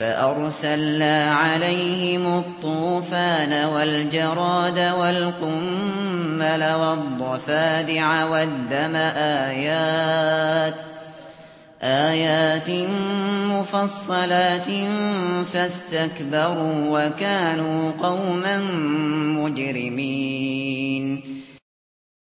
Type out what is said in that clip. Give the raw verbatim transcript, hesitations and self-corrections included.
فأرسلنا عليهم الطوفان والجراد والقمل والضفادع والدم آيات آيات مفصلات فاستكبروا وكانوا قوما مجرمين